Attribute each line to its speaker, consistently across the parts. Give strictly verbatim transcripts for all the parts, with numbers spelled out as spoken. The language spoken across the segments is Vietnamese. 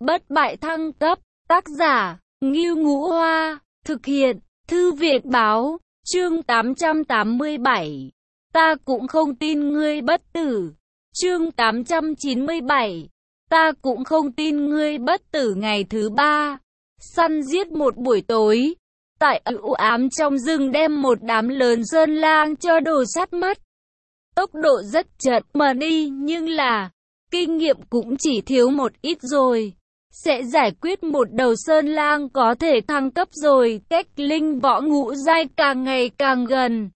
Speaker 1: Bất bại thăng cấp, tác giả, Ngưu Ngũ Hoa, thực hiện, Thư viện báo, chương tám trăm tám mươi bảy. Ta cũng không tin ngươi bất tử. Chương tám trăm chín mươi bảy. Ta cũng không tin ngươi bất tử. Ngày thứ ba, săn giết một buổi tối. Tại u ám trong rừng đem một đám lớn sơn lang cho đồ sát mất. Tốc độ rất chậm mà đi, nhưng là kinh nghiệm cũng chỉ thiếu một ít rồi. Sẽ giải quyết một đầu sơn lang có thể thăng cấp rồi, cách linh võ ngũ giai càng ngày càng gần.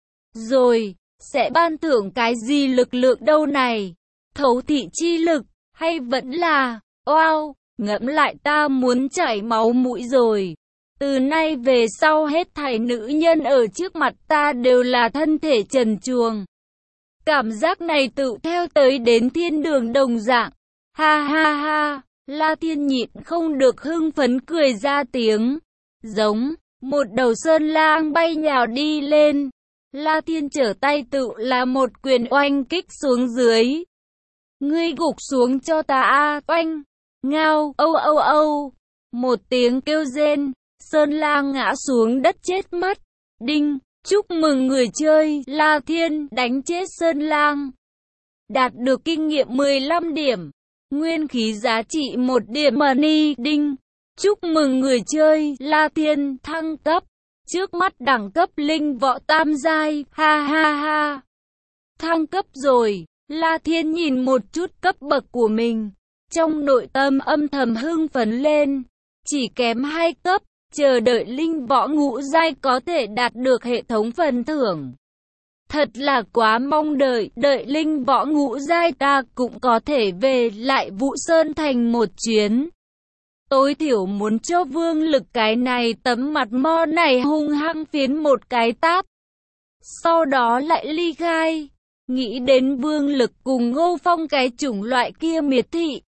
Speaker 1: Rồi, sẽ ban thưởng cái gì lực lượng đâu này? Thấu thị chi lực, hay vẫn là, wow, ngẫm lại ta muốn chảy máu mũi rồi. Từ nay về sau hết thảy nữ nhân ở trước mặt ta đều là thân thể trần truồng. Cảm giác này tự theo tới đến thiên đường đồng dạng. Ha ha ha, La Thiên nhịn không được hưng phấn cười ra tiếng. Giống, một đầu sơn lang bay nhào đi lên. La Thiên trở tay tự là một quyền oanh kích xuống dưới. Ngươi gục xuống cho ta a, oanh, ngao, âu âu âu. Một tiếng kêu rên, sơn lang ngã xuống đất chết mất. Đinh, chúc mừng người chơi, La Thiên đánh chết sơn lang. Đạt được kinh nghiệm mười lăm điểm. Nguyên khí giá trị một điểm money. Đinh, chúc mừng người chơi, La Thiên thăng cấp. Trước mắt đẳng cấp linh võ tam giai, ha ha ha. Thăng cấp rồi, La Thiên nhìn một chút cấp bậc của mình. Trong nội tâm âm thầm hưng phấn lên. Chỉ kém hai cấp, chờ đợi linh võ ngũ giai có thể đạt được hệ thống phần thưởng. Thật là quá mong đợi, đợi linh võ ngũ giai ta cũng có thể về lại Vũ Sơn Thành một chuyến. Tối thiểu muốn cho Vương Lực cái này tấm mặt mo này hung hăng phiến một cái tát. Sau đó lại ly khai. Nghĩ đến Vương Lực cùng Ngô Phong cái chủng loại kia miệt thị.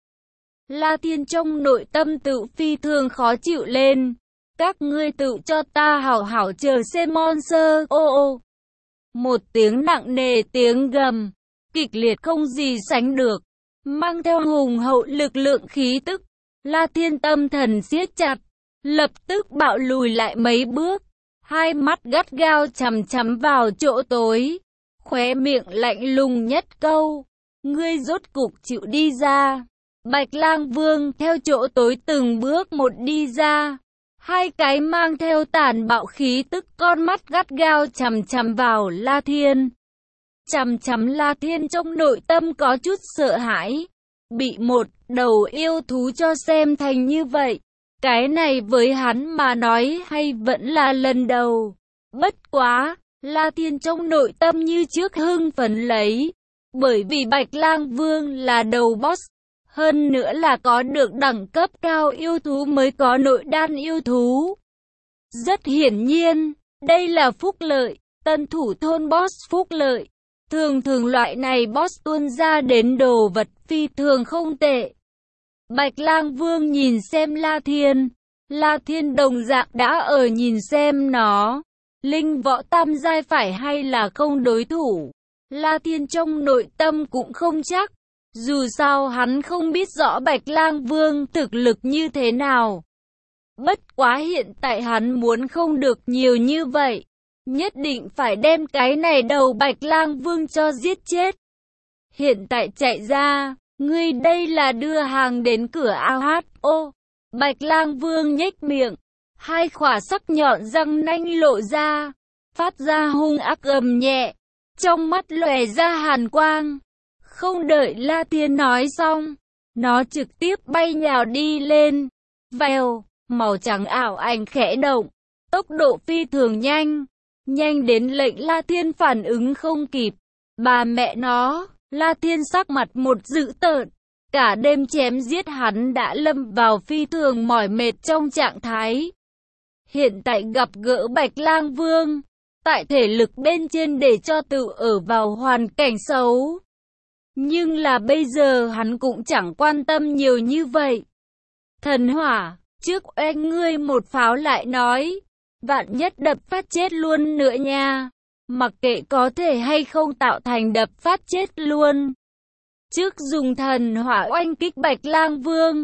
Speaker 1: La Thiên trong nội tâm tự phi thường khó chịu lên. Các ngươi tự cho ta hảo hảo chờ xem monster. Ô ô. Một tiếng nặng nề tiếng gầm. Kịch liệt không gì sánh được. Mang theo hùng hậu lực lượng khí tức. La Thiên tâm thần siết chặt. Lập tức bạo lùi lại mấy bước. Hai mắt gắt gao chằm chằm vào chỗ tối. Khóe miệng lạnh lùng nhất câu. Ngươi rốt cục chịu đi ra. Bạch Lang Vương theo chỗ tối từng bước một đi ra. Hai cái mang theo tàn bạo khí tức con mắt gắt gao chằm chằm vào La Thiên. Chằm chằm La Thiên trong nội tâm có chút sợ hãi. Bị một đầu yêu thú cho xem thành như vậy. Cái này với hắn mà nói hay vẫn là lần đầu. Bất quá, La Thiên trong nội tâm như trước hưng phấn lấy. Bởi vì Bạch Lang Vương là đầu boss. Hơn nữa là có được đẳng cấp cao yêu thú mới có nội đan yêu thú. Rất hiển nhiên, đây là phúc lợi, tân thủ thôn boss phúc lợi. Thường thường loại này boss tuôn ra đến đồ vật phi thường không tệ. Bạch Lang Vương nhìn xem La Thiên. La Thiên đồng dạng đã ở nhìn xem nó. Linh võ tam giai phải hay là không đối thủ. La Thiên trong nội tâm cũng không chắc. Dù sao hắn không biết rõ Bạch Lang Vương thực lực như thế nào. Bất quá hiện tại hắn muốn không được nhiều như vậy. Nhất định phải đem cái này đầu Bạch Lang Vương cho giết chết. Hiện tại chạy ra, ngươi đây là đưa hàng đến cửa a hát. Ô, Bạch Lang Vương nhếch miệng. Hai khỏa sắc nhọn răng nanh lộ ra. Phát ra hung ác gầm nhẹ. Trong mắt lòe ra hàn quang. Không đợi La Thiên nói xong, nó trực tiếp bay nhào đi lên. Vèo, màu trắng ảo ảnh khẽ động, tốc độ phi thường nhanh, nhanh đến lệnh La Thiên phản ứng không kịp. Bà mẹ nó, La Thiên sắc mặt một dữ tợn, cả đêm chém giết hắn đã lâm vào phi thường mỏi mệt trong trạng thái. Hiện tại gặp gỡ Bạch Lang Vương, tại thể lực bên trên để cho tự ở vào hoàn cảnh xấu. Nhưng là bây giờ hắn cũng chẳng quan tâm nhiều như vậy. Thần hỏa, trước oanh ngươi một pháo lại nói. Vạn nhất đập phát chết luôn nữa nha. Mặc kệ có thể hay không tạo thành đập phát chết luôn. Trước dùng thần hỏa oanh kích Bạch Lang Vương.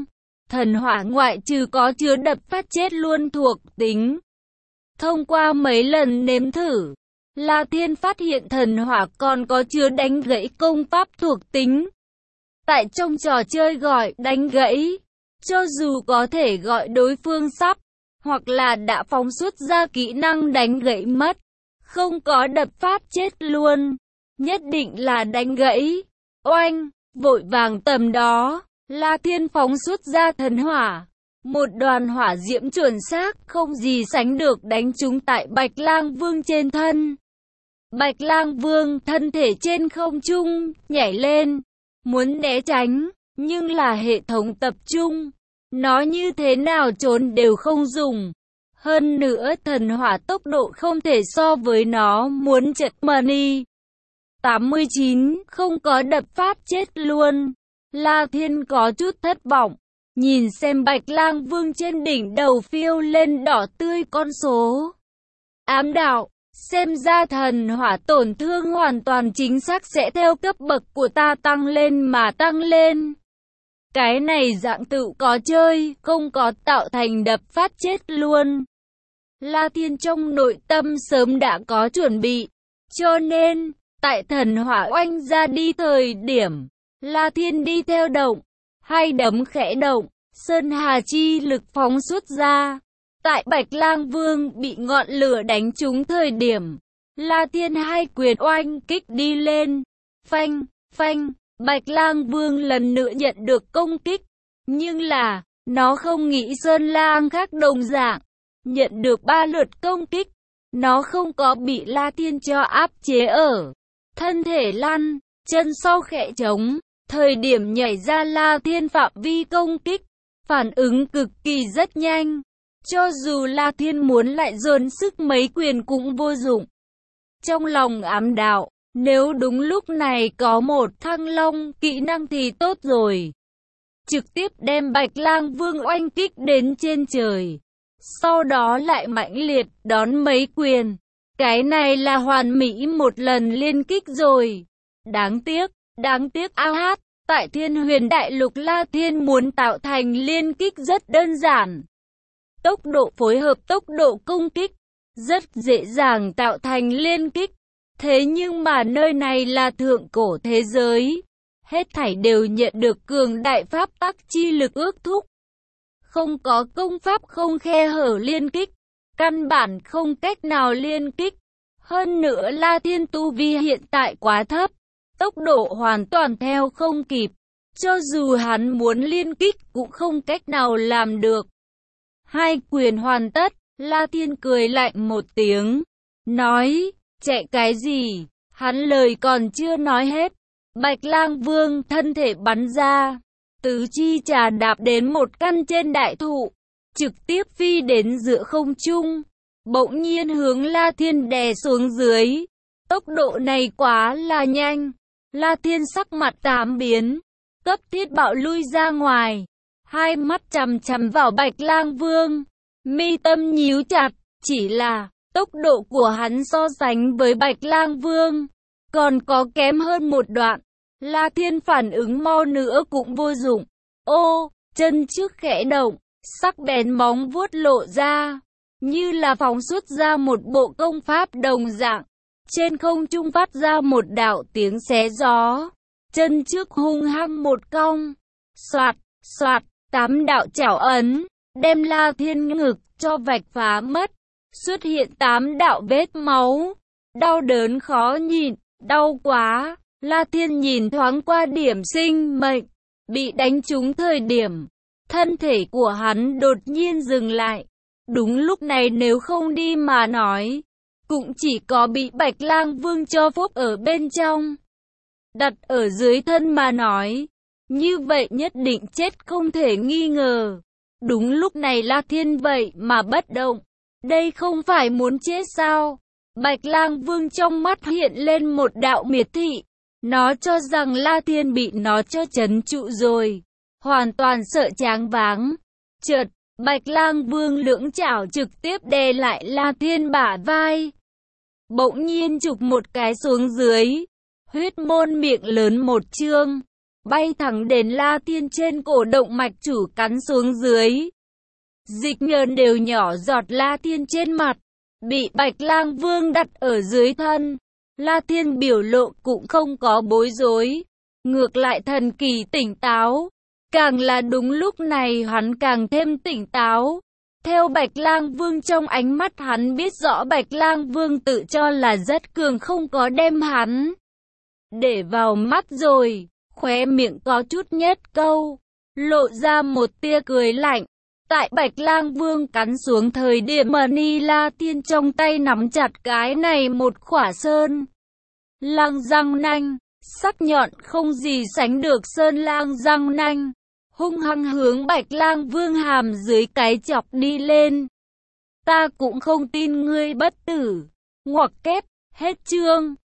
Speaker 1: thần hỏa ngoại trừ có chứa đập phát chết luôn thuộc tính. Thông qua mấy lần nếm thử, La Thiên phát hiện thần hỏa còn có chứa đánh gãy công pháp thuộc tính. Tại trong trò chơi gọi đánh gãy, cho dù có thể gọi đối phương sắp, hoặc là đã phóng xuất ra kỹ năng đánh gãy mất, không có đập phát chết luôn, nhất định là đánh gãy. Oanh, vội vàng tầm đó, La Thiên phóng xuất ra thần hỏa. Một đoàn hỏa diễm chuẩn xác không gì sánh được đánh trúng tại Bạch Lang Vương trên thân. Bạch Lang Vương thân thể trên không trung, nhảy lên, muốn né tránh, nhưng là hệ thống tập trung. Nó như thế nào trốn đều không dùng. Hơn nữa thần hỏa tốc độ không thể so với nó, muốn chật money. tám mươi chín, không có đập phát chết luôn. La Thiên có chút thất vọng. Nhìn xem Bạch Lang Vương trên đỉnh đầu phiêu lên đỏ tươi con số. Ám đạo, xem ra thần hỏa tổn thương hoàn toàn chính xác sẽ theo cấp bậc của ta tăng lên mà tăng lên. Cái này dạng tự có chơi, không có tạo thành đập phát chết luôn. La Thiên trong nội tâm sớm đã có chuẩn bị, cho nên, tại thần hỏa oanh ra đi thời điểm, La Thiên đi theo động, hai đấm khẽ động, sơn hà chi lực phóng xuất ra. Tại Bạch Lang Vương bị ngọn lửa đánh trúng thời điểm, La Thiên hai quyền oanh kích đi lên, phanh, phanh, Bạch Lang Vương lần nữa nhận được công kích, nhưng là, nó không nghĩ Sơn Lang khác đồng dạng, nhận được ba lượt công kích, nó không có bị La Thiên cho áp chế ở, thân thể lăn, chân sau khẽ trống, thời điểm nhảy ra La Thiên phạm vi công kích, phản ứng cực kỳ rất nhanh. Cho dù La Thiên muốn lại dồn sức mấy quyền cũng vô dụng. Trong lòng ám đạo, nếu đúng lúc này có một Thăng Long kỹ năng thì tốt rồi. Trực tiếp đem Bạch Lang Vương oanh kích đến trên trời. Sau đó lại mãnh liệt đón mấy quyền. Cái này là hoàn mỹ một lần liên kích rồi. Đáng tiếc, đáng tiếc a hát. Tại Thiên Huyền Đại Lục La Thiên muốn tạo thành liên kích rất đơn giản. Tốc độ phối hợp tốc độ công kích, rất dễ dàng tạo thành liên kích. Thế nhưng mà nơi này là thượng cổ thế giới. Hết thảy đều nhận được cường đại pháp tắc chi lực ước thúc. Không có công pháp không khe hở liên kích. Căn bản không cách nào liên kích. Hơn nữa La Thiên tu vi hiện tại quá thấp. Tốc độ hoàn toàn theo không kịp. Cho dù hắn muốn liên kích cũng không cách nào làm được. Hai quyền hoàn tất, La Thiên cười lạnh một tiếng, nói, chạy cái gì, hắn lời còn chưa nói hết. Bạch Lang Vương thân thể bắn ra, tứ chi trà đạp đến một căn trên đại thụ, trực tiếp phi đến giữa không trung, bỗng nhiên hướng La Thiên đè xuống dưới. Tốc độ này quá là nhanh, La Thiên sắc mặt tám biến, cấp thiết bạo lui ra ngoài. Hai mắt chằm chằm vào Bạch Lang Vương, mi tâm nhíu chặt, chỉ là tốc độ của hắn so sánh với Bạch Lang Vương còn có kém hơn một đoạn. La Thiên phản ứng mau nữa cũng vô dụng. Ô, chân trước khẽ động, sắc bén móng vuốt lộ ra, như là phóng xuất ra một bộ công pháp đồng dạng. Trên không trung phát ra một đạo tiếng xé gió, chân trước hung hăng một cong, soạt, soạt. Tám đạo chảo ấn, đem La Thiên ngực cho vạch phá mất, xuất hiện tám đạo vết máu, đau đớn khó nhịn, đau quá. La Thiên nhìn thoáng qua điểm sinh mệnh, bị đánh trúng thời điểm, thân thể của hắn đột nhiên dừng lại. Đúng lúc này nếu không đi mà nói, cũng chỉ có bị Bạch Lang Vương cho phúc ở bên trong. Đặt ở dưới thân mà nói, như vậy nhất định chết không thể nghi ngờ. Đúng lúc này La Thiên vậy mà bất động. Đây không phải muốn chết sao? Bạch Lang Vương trong mắt hiện lên một đạo miệt thị. Nó cho rằng La Thiên bị nó cho trấn trụ rồi. Hoàn toàn sợ choáng váng. Chợt, Bạch Lang Vương lưỡng chảo trực tiếp đè lại La Thiên bả vai. Bỗng nhiên chụp một cái xuống dưới. Huyết môn miệng lớn một chương. bay thẳng đến La Tiên trên cổ động mạch chủ cắn xuống dưới. Dịch nhờn đều nhỏ giọt La Tiên trên mặt, bị Bạch Lang Vương đặt ở dưới thân. La Tiên biểu lộ cũng không có bối rối, ngược lại thần kỳ tỉnh táo. Càng là đúng lúc này hắn càng thêm tỉnh táo. Theo Bạch Lang Vương trong ánh mắt hắn biết rõ Bạch Lang Vương tự cho là rất cường không có đem hắn để vào mắt rồi, khóe miệng có chút nhất câu, lộ ra một tia cười lạnh. Tại Bạch Lang Vương cắn xuống thời điểm mà Ni La Tiên trong tay nắm chặt cái này một khỏa sơn lang răng nanh, sắc nhọn không gì sánh được sơn lang răng nanh, hung hăng hướng Bạch Lang Vương hàm dưới cái chọc đi lên. Ta cũng không tin ngươi bất tử. Ngoặc kép, hết chương.